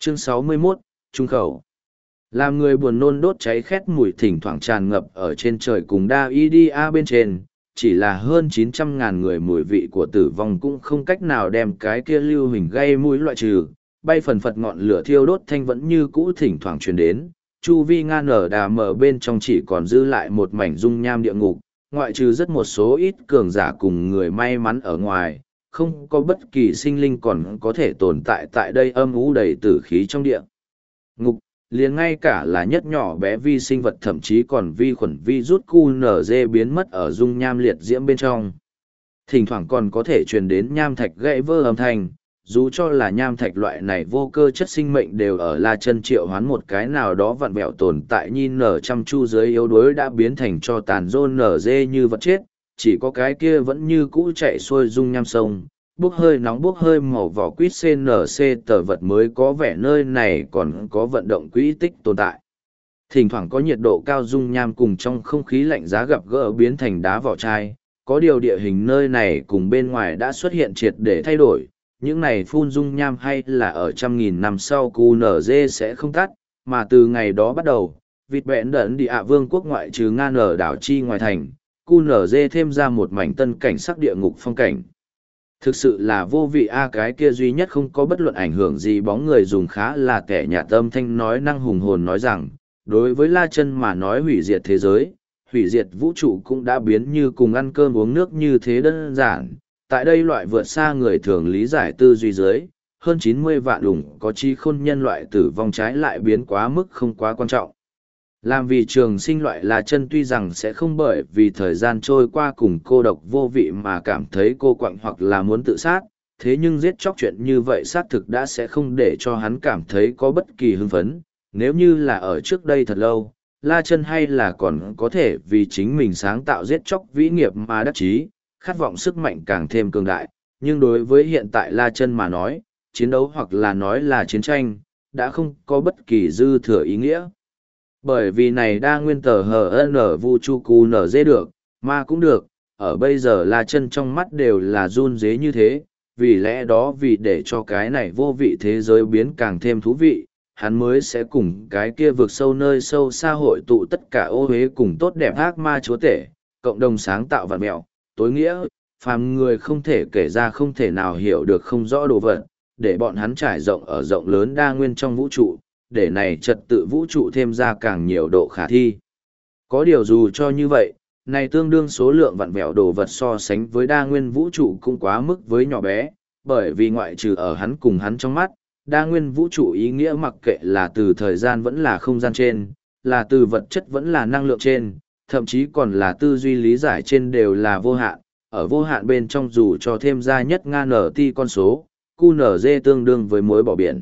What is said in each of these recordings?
Chương 61, Trung khẩu. Làm người buồn nôn đốt cháy khét mùi thỉnh thoảng tràn ngập ở trên trời cùng Đa bên trên, chỉ là hơn 900.000 người mùi vị của tử vong cũng không cách nào đem cái kia lưu hình gây mũi loại trừ, bay phần phật ngọn lửa thiêu đốt thanh vẫn như cũ thỉnh thoảng truyền đến, chu vi ngan nở đà mở bên trong chỉ còn dư lại một mảnh dung nham địa ngục, ngoại trừ rất một số ít cường giả cùng người may mắn ở ngoài, không có bất kỳ sinh linh còn có thể tồn tại tại đây âm u đầy tử khí trong địa ngục, liền ngay cả là nhất nhỏ bé vi sinh vật thậm chí còn vi khuẩn vi rút QNZ biến mất ở dung nham liệt diễm bên trong. Thỉnh thoảng còn có thể truyền đến nham thạch gãy vỡ âm thanh, dù cho là nham thạch loại này vô cơ chất sinh mệnh đều ở La Chân triệu hoán một cái nào đó vặn vẹo tồn tại nhìn nở chăm chu dưới yếu đuối đã biến thành cho tàn rôn nở dê như vật chết, chỉ có cái kia vẫn như cũ chạy xuôi dung nham sông, bốc hơi nóng bốc hơi màu vỏ quýt CNC tờ vật mới có vẻ nơi này còn có vận động quỹ tích tồn tại. Thỉnh thoảng có nhiệt độ cao dung nham cùng trong không khí lạnh giá gặp gỡ biến thành đá vỏ chai, có điều địa hình nơi này cùng bên ngoài đã xuất hiện triệt để thay đổi, những này phun dung nham hay là ở trăm nghìn năm sau QNZ sẽ không tắt, mà từ ngày đó bắt đầu, vịt bẹn đẩn địa vương quốc ngoại trừ Nga nở đảo chi ngoài thành, QNZ thêm ra một mảnh tân cảnh sắc địa ngục phong cảnh. Thực sự là vô vị cái kia duy nhất không có bất luận ảnh hưởng gì bóng người dùng khá là kẻ nhạt âm thanh nói năng hùng hồn nói rằng, đối với La Chân mà nói hủy diệt thế giới, hủy diệt vũ trụ cũng đã biến như cùng ăn cơm uống nước như thế đơn giản. Tại đây loại vượt xa người thường lý giải tư duy dưới, hơn 90 vạn đủng có trí khôn nhân loại tử vong trái lại biến quá mức không quá quan trọng. Làm vì trường sinh loại La Chân tuy rằng sẽ không bởi vì thời gian trôi qua cùng cô độc vô vị mà cảm thấy cô quạnh hoặc là muốn tự sát, thế nhưng giết chóc chuyện như vậy xác thực đã sẽ không để cho hắn cảm thấy có bất kỳ hưng phấn. Nếu như là ở trước đây thật lâu, La Chân hay là còn có thể vì chính mình sáng tạo giết chóc vĩ nghiệp mà đắc chí, khát vọng sức mạnh càng thêm cường đại, nhưng đối với hiện tại La Chân mà nói, chiến đấu hoặc là nói là chiến tranh, đã không có bất kỳ dư thừa ý nghĩa. Bởi vì này đa nguyên tờ HN vu chu cu nở dê được, mà cũng được, ở bây giờ La Chân trong mắt đều là run dế như thế, vì lẽ đó vì để cho cái này vô vị thế giới biến càng thêm thú vị, hắn mới sẽ cùng cái kia vượt sâu nơi sâu xa hội tụ tất cả ô hế cùng tốt đẹp ác ma chúa tể, cộng đồng sáng tạo vạn mẹo, tối nghĩa, phàm người không thể kể ra không thể nào hiểu được không rõ đồ vật, để bọn hắn trải rộng ở rộng lớn đa nguyên trong vũ trụ, để này trật tự vũ trụ thêm ra càng nhiều độ khả thi. Có điều dù cho như vậy, này tương đương số lượng vạn vẹo đồ vật so sánh với đa nguyên vũ trụ cũng quá mức với nhỏ bé, bởi vì ngoại trừ ở hắn cùng hắn trong mắt, đa nguyên vũ trụ ý nghĩa mặc kệ là từ thời gian vẫn là không gian trên, là từ vật chất vẫn là năng lượng trên, thậm chí còn là tư duy lý giải trên đều là vô hạn, ở vô hạn bên trong dù cho thêm ra nhất nga nở ti con số, QNZ tương đương với muối bỏ biển.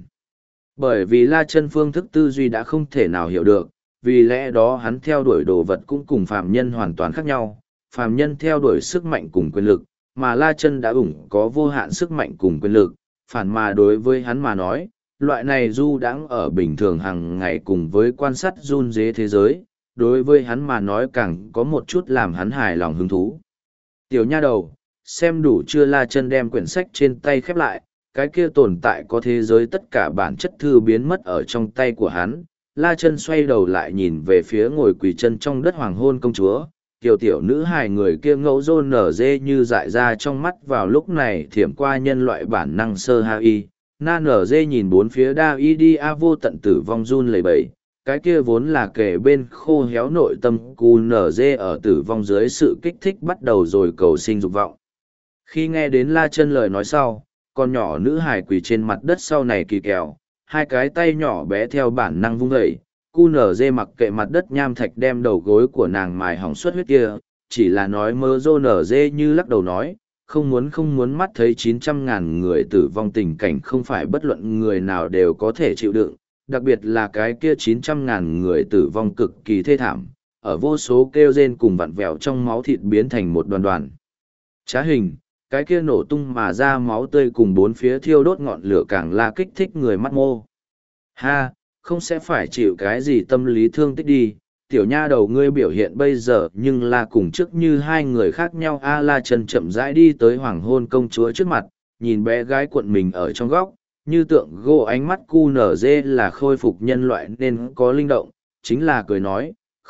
Bởi vì La Chân phương thức tư duy đã không thể nào hiểu được, vì lẽ đó hắn theo đuổi đồ vật cũng cùng phàm nhân hoàn toàn khác nhau, phàm nhân theo đuổi sức mạnh cùng quyền lực, mà La Chân đã có vô hạn sức mạnh cùng quyền lực, phản mà đối với hắn mà nói, loại này du đãng ở bình thường hàng ngày cùng với quan sát run rế thế giới, đối với hắn mà nói càng có một chút làm hắn hài lòng hứng thú. Tiểu nha đầu, xem đủ chưa? La Chân đem quyển sách trên tay khép lại, cái kia tồn tại có thế giới tất cả bản chất thư biến mất ở trong tay của hắn. La Chân xoay đầu lại nhìn về phía ngồi quỳ chân trong đất hoàng hôn công chúa, tiểu nữ hài người kia ngẫu rôn nở dê như dại ra trong mắt vào lúc này thiểm qua nhân loại bản năng sơ hai. Na nở dê nhìn bốn phía đa y đi a vô tận tử vong run lẩy bẩy, cái kia vốn là kể bên khô héo nội tâm cu nở dê ở tử vong dưới sự kích thích bắt đầu rồi cầu sinh dục vọng. Khi nghe đến La Chân lời nói sau, con nhỏ nữ hài quỳ trên mặt đất sau này kỳ kèo, hai cái tay nhỏ bé theo bản năng vung dậy, cu nở dê mặc kệ mặt đất nham thạch đem đầu gối của nàng mài hỏng suốt huyết kia, chỉ là nói mơ rô nở dê như lắc đầu nói, không muốn mắt thấy 900.000 người tử vong tình cảnh không phải bất luận người nào đều có thể chịu đựng, đặc biệt là cái kia 900.000 người tử vong cực kỳ thê thảm, ở vô số kêu rên cùng vặn vẹo trong máu thịt biến thành một đoàn đoàn. Trá hình, cái kia nổ tung mà ra máu tươi cùng bốn phía thiêu đốt ngọn lửa càng là kích thích người mắt mô. Ha, không sẽ phải chịu cái gì tâm lý thương tích đi, tiểu nha đầu ngươi biểu hiện bây giờ nhưng là cùng trước như hai người khác nhau. La Chân chậm rãi đi tới hoàng hôn công chúa trước mặt, nhìn bé gái cuộn mình ở trong góc, như tượng gỗ ánh mắt QNZ là khôi phục nhân loại nên có linh động, chính là cười nói,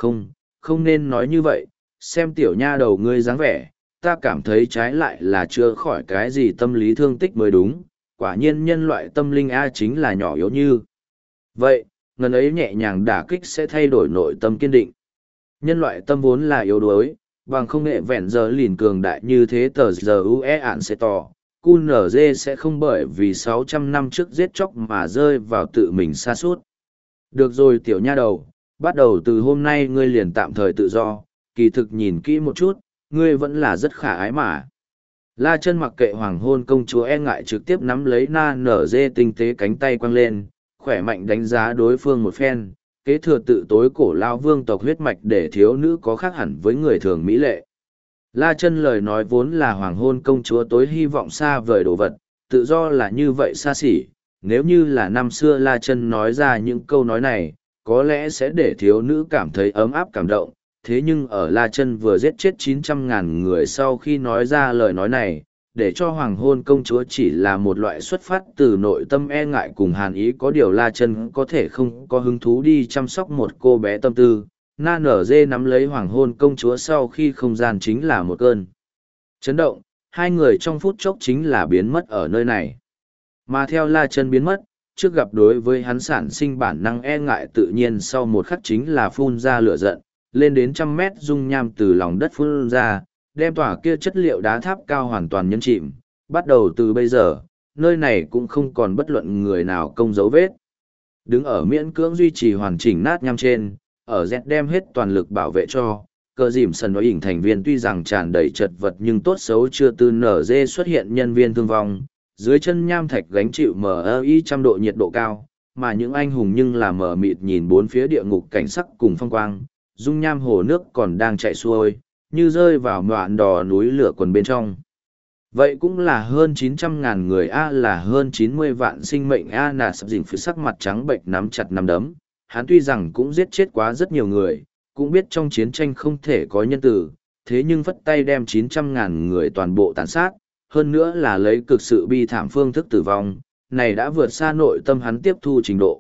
không nên nói như vậy, xem tiểu nha đầu ngươi dáng vẻ, ta cảm thấy trái lại là chưa khỏi cái gì tâm lý thương tích mới đúng, quả nhiên nhân loại tâm linh A chính là nhỏ yếu như. Vậy, ngần ấy nhẹ nhàng đả kích sẽ thay đổi nội tâm kiên định. Nhân loại tâm vốn là yếu đuối, bằng không nghệ vẹn giờ lìn cường đại như thế tờ giờ UE ạn sẽ tỏ, QNZ sẽ không bởi vì 600 năm trước giết chóc mà rơi vào tự mình sa sút. Được rồi tiểu nha đầu, bắt đầu từ hôm nay ngươi liền tạm thời tự do, kỳ thực nhìn kỹ một chút, ngươi vẫn là rất khả ái mà. La Chân mặc kệ hoàng hôn công chúa e ngại trực tiếp nắm lấy na nở dê tinh tế cánh tay quăng lên, khỏe mạnh đánh giá đối phương một phen, kế thừa tự tối cổ lao vương tộc huyết mạch để thiếu nữ có khác hẳn với người thường mỹ lệ. La Chân lời nói vốn là hoàng hôn công chúa tối hy vọng xa vời đồ vật, tự do là như vậy xa xỉ, nếu như là năm xưa La Chân nói ra những câu nói này, có lẽ sẽ để thiếu nữ cảm thấy ấm áp cảm động, thế nhưng ở La Chân vừa giết chết 900.000 người sau khi nói ra lời nói này, để cho hoàng hôn công chúa chỉ là một loại xuất phát từ nội tâm e ngại cùng hàn ý, có điều La Chân có thể không có hứng thú đi chăm sóc một cô bé tâm tư. Na nở dê nắm lấy hoàng hôn công chúa sau khi không gian chính là một cơn chấn động, hai người trong phút chốc chính là biến mất ở nơi này. Mà theo La Chân biến mất, trước gặp đối với hắn sản sinh bản năng e ngại tự nhiên sau một khắc chính là phun ra lửa giận, lên đến 100 mét dung nham từ lòng đất phun ra, đem tỏa kia chất liệu đá tháp cao hoàn toàn nhấn chìm. Bắt đầu từ bây giờ, nơi này cũng không còn bất luận người nào công dấu vết. Đứng ở miễn cưỡng duy trì hoàn chỉnh nát nham trên, ở Z đem hết toàn lực bảo vệ cho, cờ dìm sần nói ỉnh thành viên tuy rằng tràn đầy chật vật nhưng tốt xấu chưa từ nở dê xuất hiện nhân viên thương vong, dưới chân nham thạch gánh chịu MI 100 độ nhiệt độ cao, mà những anh hùng nhưng là mờ mịt nhìn bốn phía địa ngục cảnh sắc cùng phong quang, dung nham hồ nước còn đang chạy xuôi, như rơi vào mạn đò núi lửa quần bên trong. Vậy cũng là hơn 900.000 người A, là hơn 90 vạn sinh mệnh A. Nà sập dình phía sắc mặt trắng bệnh nắm chặt nắm đấm, hắn tuy rằng cũng giết chết quá rất nhiều người, cũng biết trong chiến tranh không thể có nhân tử, thế nhưng vất tay đem 900.000 người toàn bộ tàn sát, hơn nữa là lấy cực sự bi thảm phương thức tử vong, này đã vượt xa nội tâm hắn tiếp thu trình độ.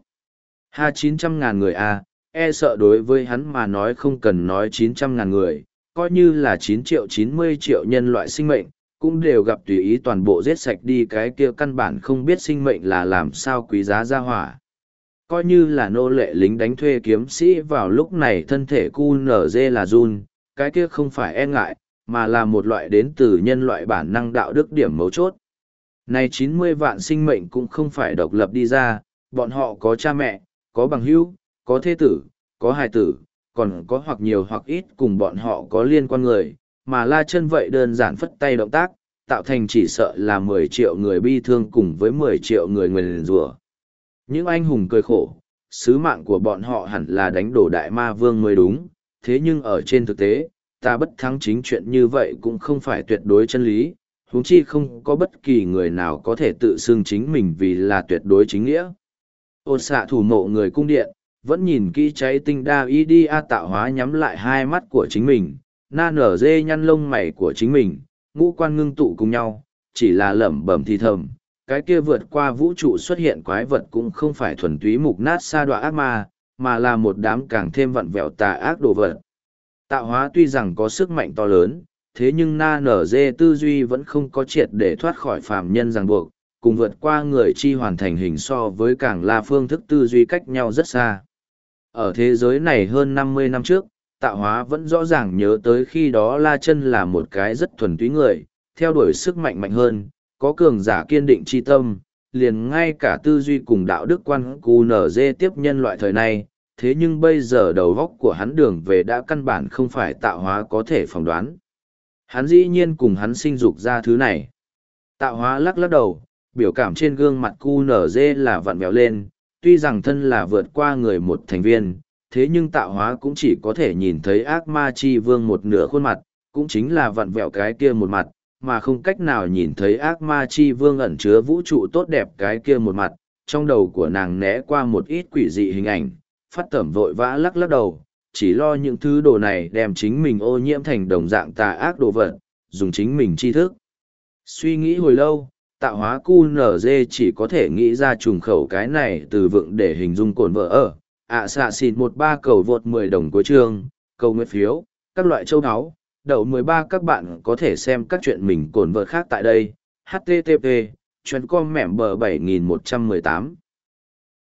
900.000 người A, e sợ đối với hắn mà nói không cần nói 900.000 người, coi như là 9 triệu 90 triệu nhân loại sinh mệnh, cũng đều gặp tùy ý toàn bộ giết sạch đi, cái kia căn bản không biết sinh mệnh là làm sao quý giá ra hỏa. Coi như là nô lệ lính đánh thuê kiếm sĩ vào lúc này thân thể QNZ là run, cái kia không phải e ngại, mà là một loại đến từ nhân loại bản năng đạo đức điểm mấu chốt. Này 90 vạn sinh mệnh cũng không phải độc lập đi ra, bọn họ có cha mẹ, có bằng hữu, có thê tử, có hài tử, còn có hoặc nhiều hoặc ít cùng bọn họ có liên quan người, mà La Chân vậy đơn giản phất tay động tác, tạo thành chỉ sợ là 10 triệu người bi thương cùng với 10 triệu người nguyền rủa. Những anh hùng cười khổ, sứ mạng của bọn họ hẳn là đánh đổ đại ma vương mới đúng, thế nhưng ở trên thực tế, ta bất thắng chính chuyện như vậy cũng không phải tuyệt đối chân lý, huống chi không có bất kỳ người nào có thể tự xưng chính mình vì là tuyệt đối chính nghĩa. Ôn xạ thủ mộ người cung điện, vẫn nhìn kỹ cháy tinh đa y đi a tạo hóa nhắm lại hai mắt của chính mình, na nở dê nhăn lông mày của chính mình, ngũ quan ngưng tụ cùng nhau, chỉ là lẩm bẩm thì thầm, cái kia vượt qua vũ trụ xuất hiện quái vật cũng không phải thuần túy mục nát sa đọa ác ma, mà là một đám càng thêm vặn vẹo tà ác đồ vật. Tạo hóa tuy rằng có sức mạnh to lớn, thế nhưng na nở dê tư duy vẫn không có triệt để thoát khỏi phàm nhân ràng buộc, cùng vượt qua người chi hoàn thành hình so với càng là phương thức tư duy cách nhau rất xa. Ở thế giới này hơn 50 năm trước, tạo hóa vẫn rõ ràng nhớ tới khi đó La Chân là một cái rất thuần túy người, theo đuổi sức mạnh mạnh hơn, có cường giả kiên định chi tâm, liền ngay cả tư duy cùng đạo đức quan QNZ tiếp nhân loại thời này, thế nhưng bây giờ đầu góc của hắn đường về đã căn bản không phải tạo hóa có thể phỏng đoán. Hắn dĩ nhiên cùng hắn sinh dục ra thứ này. Tạo hóa lắc lắc đầu, biểu cảm trên gương mặt QNZ là vặn vẹo lên, tuy rằng thân là vượt qua người một thành viên, thế nhưng tạo hóa cũng chỉ có thể nhìn thấy ác ma chi vương một nửa khuôn mặt, cũng chính là vặn vẹo cái kia một mặt, mà không cách nào nhìn thấy ác ma chi vương ẩn chứa vũ trụ tốt đẹp cái kia một mặt. Trong đầu của nàng né qua một ít quỷ dị hình ảnh, phát tẩm vội vã lắc lắc đầu, chỉ lo những thứ đồ này đem chính mình ô nhiễm thành đồng dạng tà ác đồ vật, dùng chính mình tri thức. Suy nghĩ hồi lâu, tạo hóa QNZ chỉ có thể nghĩ ra trùng khẩu cái này từ vựng để hình dung cồn vợ ở. Xạ xịn 13 cầu vượt 10 đồng cuối chương, cầu nguyện phiếu, các loại châu áo. Đậu 13 các bạn có thể xem các chuyện mình cồn vợ khác tại đây. http chuyện com mẻm bờ 7118